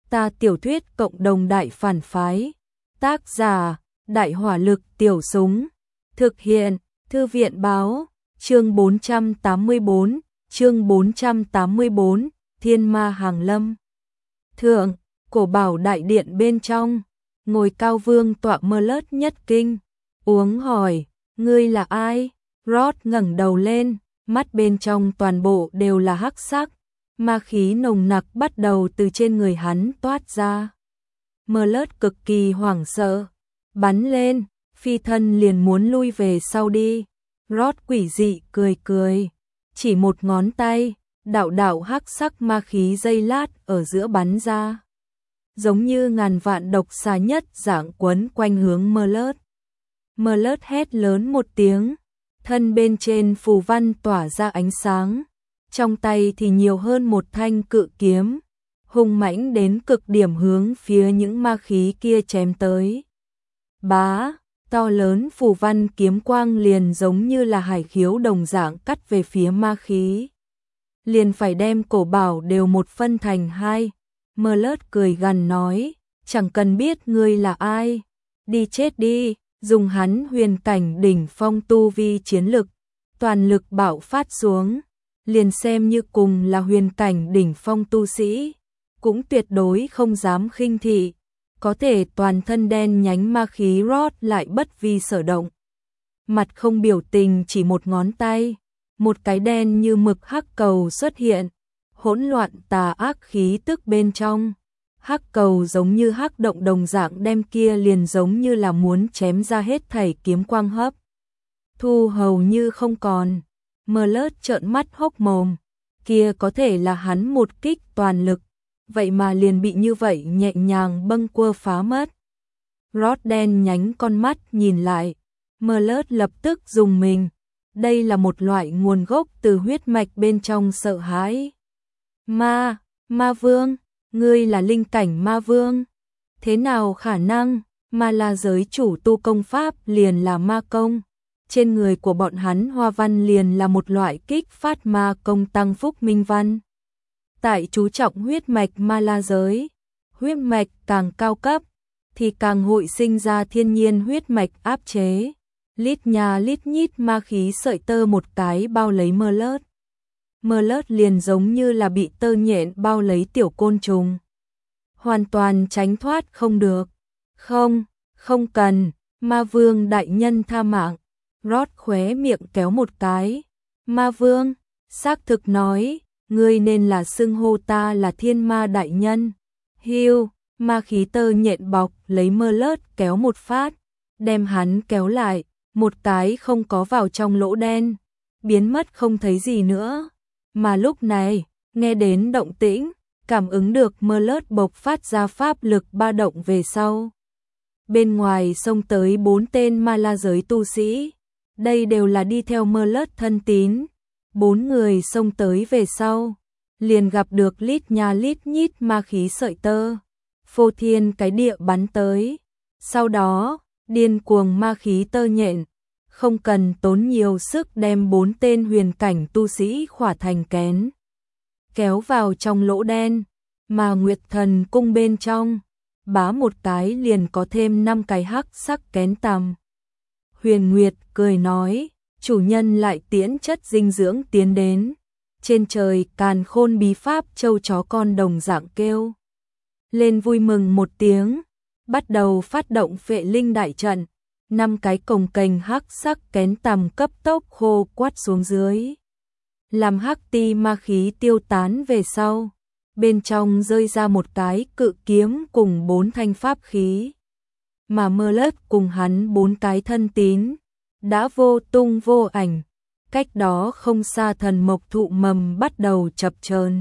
Ta tiểu thuyết cộng đồng đại phản phái. Tác giả: Đại hỏa lực tiểu súng. Thực hiện: Thư viện báo. Chương 484, chương 484, Thiên Ma Hàng Lâm. Thượng, cổ bảo đại điện bên trong, ngồi cao vương tọa Mơ-lớt nhất kinh, uống hỏi, ngươi là ai? Rod ngẩng đầu lên, mắt bên trong toàn bộ đều là hắc sắc, ma khí nồng nặc bắt đầu từ trên người hắn toát ra. Mơ-lớt cực kỳ hoảng sợ, bắn lên, phi thân liền muốn lui về sau đi. Rod quỷ dị cười cười, chỉ một ngón tay, đạo đạo hắc sắc ma khí giây lát ở giữa bắn ra, giống như ngàn vạn độc xà nhất dạng quấn quanh hướng Mơ-lớt. Mơ-lớt hét lớn một tiếng, thân bên trên phù văn tỏa ra ánh sáng, trong tay thì nhiều hơn một thanh cự kiếm, hung mãnh đến cực điểm hướng phía những ma khí kia chém tới. Bá, to lớn phù văn kiếm quang liền giống như là hải khiếu đồng dạng cắt về phía ma khí, liền phải đem cổ bảo đều một phân thành hai. Mơ-lớt cười gằn nói, chẳng cần biết ngươi là ai, đi chết đi. Dùng hắn huyền cảnh đỉnh phong tu vi chiến lực, toàn lực bạo phát xuống, liền xem như cùng là huyền cảnh đỉnh phong tu sĩ, cũng tuyệt đối không dám khinh thị. Có thể toàn thân đen nhánh ma khí Rod lại bất vi sở động, mặt không biểu tình, chỉ một ngón tay, một cái đen như mực hắc cầu xuất hiện, hỗn loạn tà ác khí tức bên trong. Hắc cầu giống như hắc động đồng dạng đem kia liền giống như là muốn chém ra hết thảy kiếm quang hấp thu hầu như không còn. Mơ-lớt trợn mắt hốc mồm, kia có thể là hắn một kích toàn lực, vậy mà liền bị như vậy nhẹ nhàng bâng quơ phá mất. Rod đen nhánh con mắt nhìn lại, Mơ-lớt lập tức rùng mình, đây là một loại nguồn gốc từ huyết mạch bên trong sợ hãi. Ma vương, ngươi là linh cảnh ma vương, thế nào khả năng? Ma La giới chủ tu công pháp liền là ma công, trên người của bọn hắn hoa văn liền là một loại kích phát ma công tăng phúc minh văn. Tại chú trọng huyết mạch Ma La giới, huyết mạch càng cao cấp thì càng hội sinh ra thiên nhiên huyết mạch áp chế. Lít nhà lít nhít ma khí sợi tơ một cái bao lấy Mơ-lớt. Mơ-lớt liền giống như là bị tơ nhện bao lấy tiểu côn trùng, hoàn toàn tránh thoát không được. Không cần, ma vương đại nhân tha mạng. Rod khóe miệng kéo một cái. Ma vương, xác thực nói, ngươi nên là xưng hô ta là thiên ma đại nhân. Hiu, ma khí tơ nhện bọc lấy Mơ-lớt kéo một phát, đem hắn kéo lại, một cái không có vào trong lỗ đen, biến mất không thấy gì nữa. Mà lúc này, nghe đến động tĩnh, cảm ứng được Mơ-lớt bộc phát ra pháp lực ba động về sau. Bên ngoài xông tới 4 tên Ma La giới tu sĩ, đây đều là đi theo Mơ-lớt thân tín. 4 người xông tới về sau, liền gặp được lít nhà lít nhít ma khí sợi tơ, phô thiên cái địa bắn tới. Sau đó, điên cuồng ma khí tơ nhện, không cần tốn nhiều sức đem 4 tên huyền cảnh tu sĩ khỏa thành kén, kéo vào trong lỗ đen, mà Nguyệt Thần cung bên trong, bá một cái liền có thêm 5 cái hắc sắc kén tằm. Huyền Nguyệt cười nói, chủ nhân lại tiễn chất dinh dưỡng tiến đến. Trên trời càn khôn bí pháp châu chó con đồng dạng kêu lên vui mừng một tiếng, bắt đầu phát động phệ linh đại trận. 5 cái cồng kềnh hắc sắc kén tằm cấp tốc khô quắt xuống dưới, làm hắc ti ma khí tiêu tán về sau, bên trong rơi ra một cái cự kiếm cùng 4 thanh pháp khí, mà Mơ-lớt cùng hắn 4 cái thân tín đã vô tung vô ảnh. Cách đó không xa thần mộc thụ mầm bắt đầu chập chờn,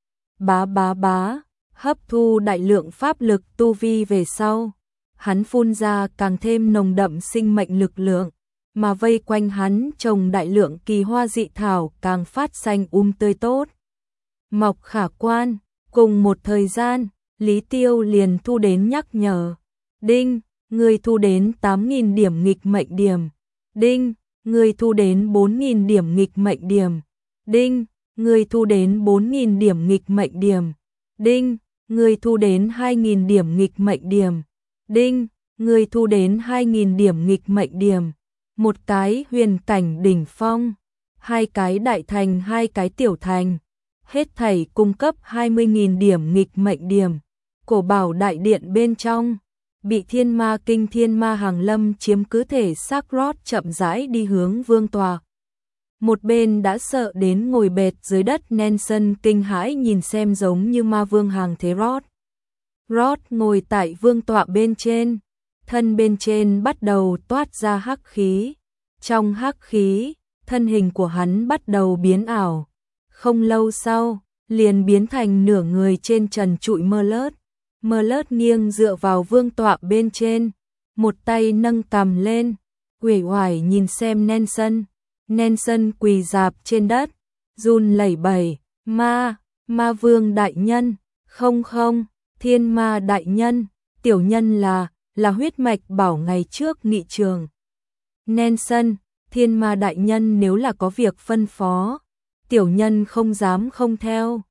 bá, hấp thu đại lượng pháp lực tu vi về sau, hắn phun ra càng thêm nồng đậm sinh mệnh lực lượng, mà vây quanh hắn trồng đại lượng kỳ hoa dị thảo càng phát xanh tươi tốt, mọc khả quan. Cùng một thời gian, Lý Tiêu liền thu đến nhắc nhở. Đinh, người thu đến 8.000 điểm nghịch mệnh điểm. Đinh, người thu đến 4.000 điểm nghịch mệnh điểm. Đinh, người thu đến 4.000 điểm nghịch mệnh điểm. Đinh, Ngươi thu đến 2.000 điểm nghịch mệnh điểm. Đinh, ngươi thu đến 2.000 điểm nghịch mệnh điểm. Một cái huyền cảnh đỉnh phong, 2 cái đại thành, 2 cái tiểu thành. Hết thảy cung cấp 20.000 điểm nghịch mệnh điểm. Cổ bảo đại điện bên trong, bị thiên ma kinh thiên ma hàng lâm chiếm cứ thể xác Rod chậm rãi đi hướng vương tòa. Một bên đã sợ đến ngồi bệt dưới đất Nelson kinh hãi nhìn xem giống như ma vương hàng thế Rod. Rod ngồi tại vương tọa bên trên, thân bên trên bắt đầu toát ra hắc khí. Trong hắc khí, thân hình của hắn bắt đầu biến ảo. Không lâu sau, liền biến thành nửa người trên trần trụi Merlot. Merlot nghiêng dựa vào vương tọa bên trên, một tay nâng cằm lên, uể oải nhìn xem Nelson. Nelson quỳ rạp trên đất, run lẩy bẩy, ma vương đại nhân, không, thiên ma đại nhân, tiểu nhân là huyết mạch bảo ngày trước nghị trường. Nelson, thiên ma đại nhân nếu là có việc phân phó, tiểu nhân không dám không theo,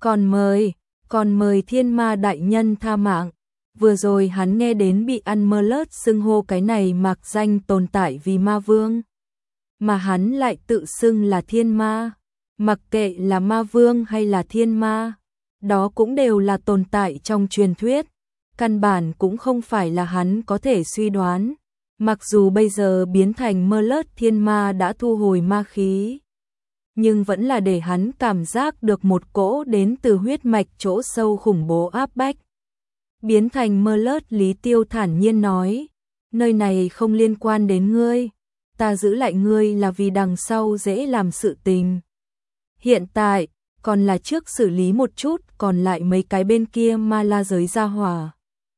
còn mời thiên ma đại nhân tha mạng. Vừa rồi hắn nghe đến bị ăn Merlot xưng hô cái này mặc danh tồn tại vì ma vương, mà hắn lại tự xưng là thiên ma. Mặc kệ là ma vương hay là thiên ma, đó cũng đều là tồn tại trong truyền thuyết, căn bản cũng không phải là hắn có thể suy đoán. Mặc dù bây giờ biến thành Merlot thiên ma đã thu hồi ma khí, nhưng vẫn là để hắn cảm giác được một cỗ đến từ huyết mạch chỗ sâu khủng bố áp bách. Biến thành Merlot, Lý Tiêu thản nhiên nói, nơi này không liên quan đến ngươi, ta giữ lại ngươi là vì đằng sau dễ làm sự tình. Hiện tại, còn là trước xử lý một chút còn lại mấy cái bên kia ma la giới gia hỏa.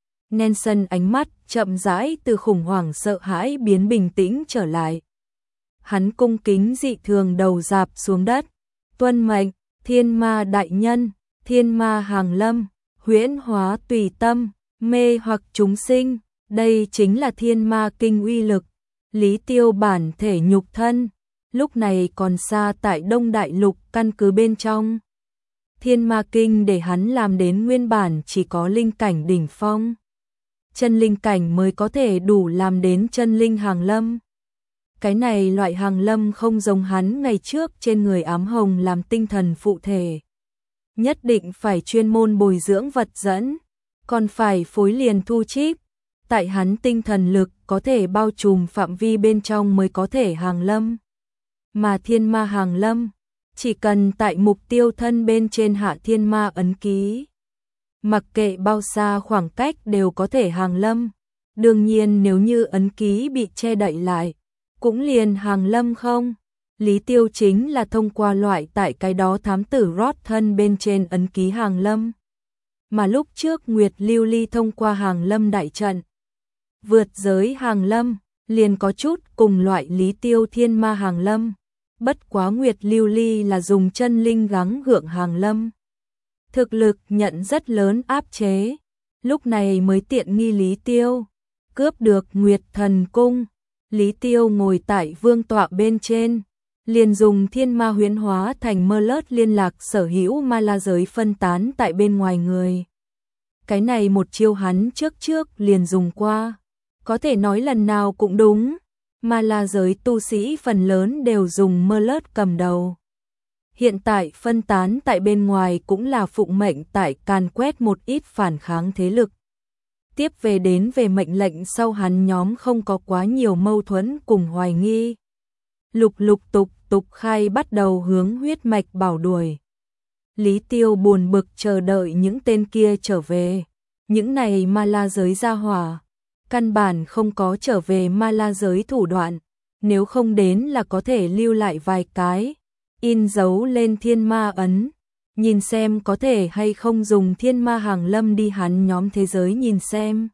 Nelson ánh mắt chậm rãi từ khủng hoảng sợ hãi biến bình tĩnh trở lại. Hắn cung kính dị thường đầu rạp xuống đất. Tuân mệnh, thiên ma đại nhân, thiên ma hàng lâm, huyễn hóa tùy tâm, mê hoặc chúng sinh. Đây chính là thiên ma kinh uy lực. Lý Tiêu bản thể nhục thân, lúc này còn xa tại Đông Đại Lục căn cứ bên trong. Thiên ma kinh để hắn làm đến nguyên bản chỉ có linh cảnh đỉnh phong. Chân linh cảnh mới có thể đủ làm đến chân linh hàng lâm. Cái này loại hàng lâm không giống hắn ngày trước trên người ám hồng làm tinh thần phụ thể. Nhất định phải chuyên môn bồi dưỡng vật dẫn, còn phải phối liền thu chip. Tại hắn tinh thần lực có thể bao trùm phạm vi bên trong mới có thể hàng lâm. Mà thiên ma hàng lâm, chỉ cần tại mục tiêu thân bên trên hạ thiên ma ấn ký. Mặc kệ bao xa khoảng cách đều có thể hàng lâm. Đương nhiên nếu như ấn ký bị che đậy lại, cũng liền hàng lâm không. Lý Tiêu chính là thông qua loại tại cái đó thám tử Rod thân bên trên ấn ký hàng lâm. Mà lúc trước Nguyệt Lưu Ly thông qua hàng lâm đại trận, vượt giới hàng lâm, liền có chút cùng loại Lý Tiêu thiên ma hàng lâm. Bất quá Nguyệt Lưu Ly là dùng chân linh gắng gượng hàng lâm. Thực lực nhận rất lớn áp chế, lúc này mới tiện nghi Lý Tiêu, cướp được Nguyệt Thần Cung. Lý Tiêu ngồi tại vương tọa bên trên, liền dùng thiên ma huyễn hóa thành Merlot liên lạc sở hữu ma la giới phân tán tại bên ngoài người. Cái này một chiêu hắn trước liền dùng qua, có thể nói lần nào cũng đúng. Ma la giới tu sĩ phần lớn đều dùng Merlot cầm đầu. Hiện tại phân tán tại bên ngoài cũng là phụng mệnh tại càn quét một ít phản kháng thế lực. Tiếp về mệnh lệnh sau hắn nhóm không có quá nhiều mâu thuẫn cùng hoài nghi. Lục tục khai bắt đầu hướng huyết mạch bảo đuổi. Lý Tiêu buồn bực chờ đợi những tên kia trở về. Những này ma la giới gia hỏa, căn bản không có trở về ma la giới thủ đoạn. Nếu không đến là có thể lưu lại vài cái, in dấu lên thiên ma ấn. Nhìn xem có thể hay không dùng thiên ma hàng lâm đi hắn nhóm thế giới nhìn xem.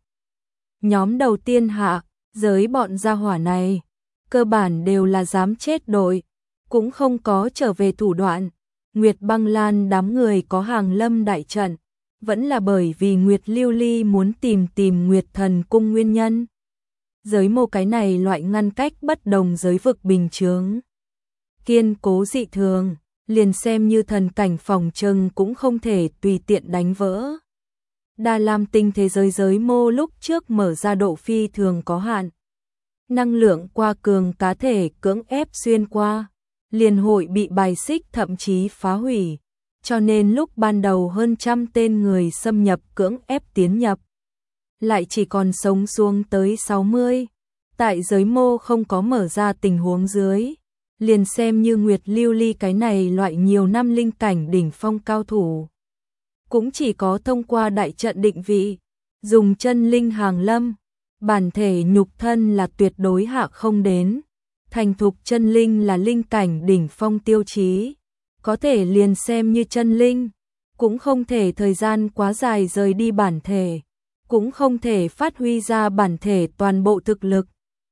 Nhóm đầu tiên hạ, giới bọn gia hỏa này, cơ bản đều là dám chết đội, cũng không có trở về thủ đoạn. Nguyệt Băng Lan đám người có hàng lâm đại trận, vẫn là bởi vì Nguyệt Lưu Ly muốn tìm Nguyệt Thần Cung nguyên nhân. Giới mô cái này loại ngăn cách bất đồng giới vực bình chướng, kiên cố dị thường, liền xem như thần cảnh phòng trừng cũng không thể tùy tiện đánh vỡ. Đa Lam tinh thế giới giới mô lúc trước mở ra độ phi thường có hạn. Năng lượng qua cường cá thể cưỡng ép xuyên qua, liền hội bị bài xích thậm chí phá hủy. Cho nên lúc ban đầu hơn trăm tên người xâm nhập cưỡng ép tiến nhập, lại chỉ còn sống xuống tới 60. Tại giới mô không có mở ra tình huống dưới, liền xem như Nguyệt Lưu Ly cái này loại nhiều năm linh cảnh đỉnh phong cao thủ. Cũng chỉ có thông qua đại trận định vị, dùng chân linh hàng lâm, bản thể nhục thân là tuyệt đối hạ không đến. Thành thục chân linh là linh cảnh đỉnh phong tiêu chí, có thể liền xem như chân linh, cũng không thể thời gian quá dài rời đi bản thể, cũng không thể phát huy ra bản thể toàn bộ thực lực.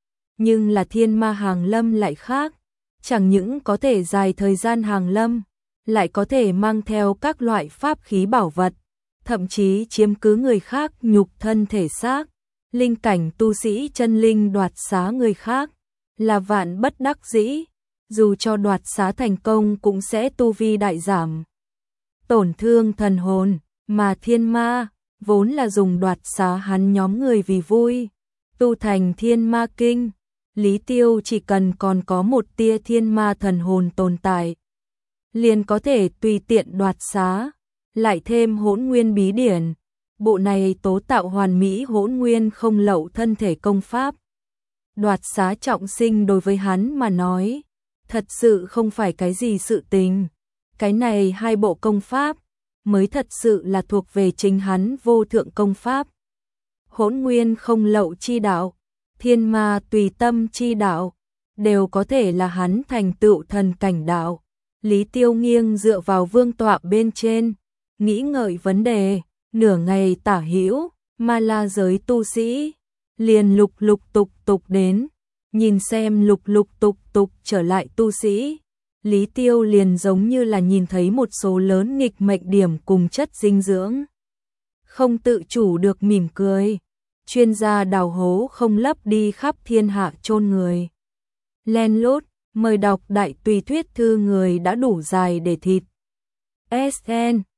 Nhưng là thiên ma hàng lâm lại khác, chẳng những có thể dài thời gian hàng lâm, lại có thể mang theo các loại pháp khí bảo vật, thậm chí chiếm cứ người khác nhục thân thể xác. Linh cảnh tu sĩ chân linh đoạt xá người khác, là vạn bất đắc dĩ, dù cho đoạt xá thành công cũng sẽ tu vi đại giảm, tổn thương thần hồn, mà thiên ma vốn là dùng đoạt xá hắn nhóm người vì vui, tu thành thiên ma kinh. Lý Tiêu chỉ cần còn có một tia thiên ma thần hồn tồn tại, liền có thể tùy tiện đoạt xá, lại thêm Hỗn Nguyên bí điển, bộ này tố tạo hoàn mỹ hỗn nguyên không lậu thân thể công pháp. Đoạt xá trọng sinh đối với hắn mà nói, thật sự không phải cái gì sự tình. Cái này hai bộ công pháp mới thật sự là thuộc về chính hắn vô thượng công pháp. Hỗn nguyên không lậu chi đạo, thiên ma tùy tâm chi đạo, đều có thể là hắn thành tựu thần cảnh đạo. Lý Tiêu nghiêng dựa vào vương tọa bên trên, nghĩ ngợi vấn đề, nửa ngày tả hữu, ma la giới tu sĩ, liền lục lục tục tục đến, nhìn xem lục lục tục tục trở lại tu sĩ. Lý Tiêu liền giống như là nhìn thấy một số lớn nghịch mệnh điểm cùng chất dinh dưỡng. Không tự chủ được mỉm cười, chuyên gia đào hố không lấp đi khắp thiên hạ chôn người. Len lút, mời đọc đại tùy thuyết thư người đã đủ dài để thịt. SN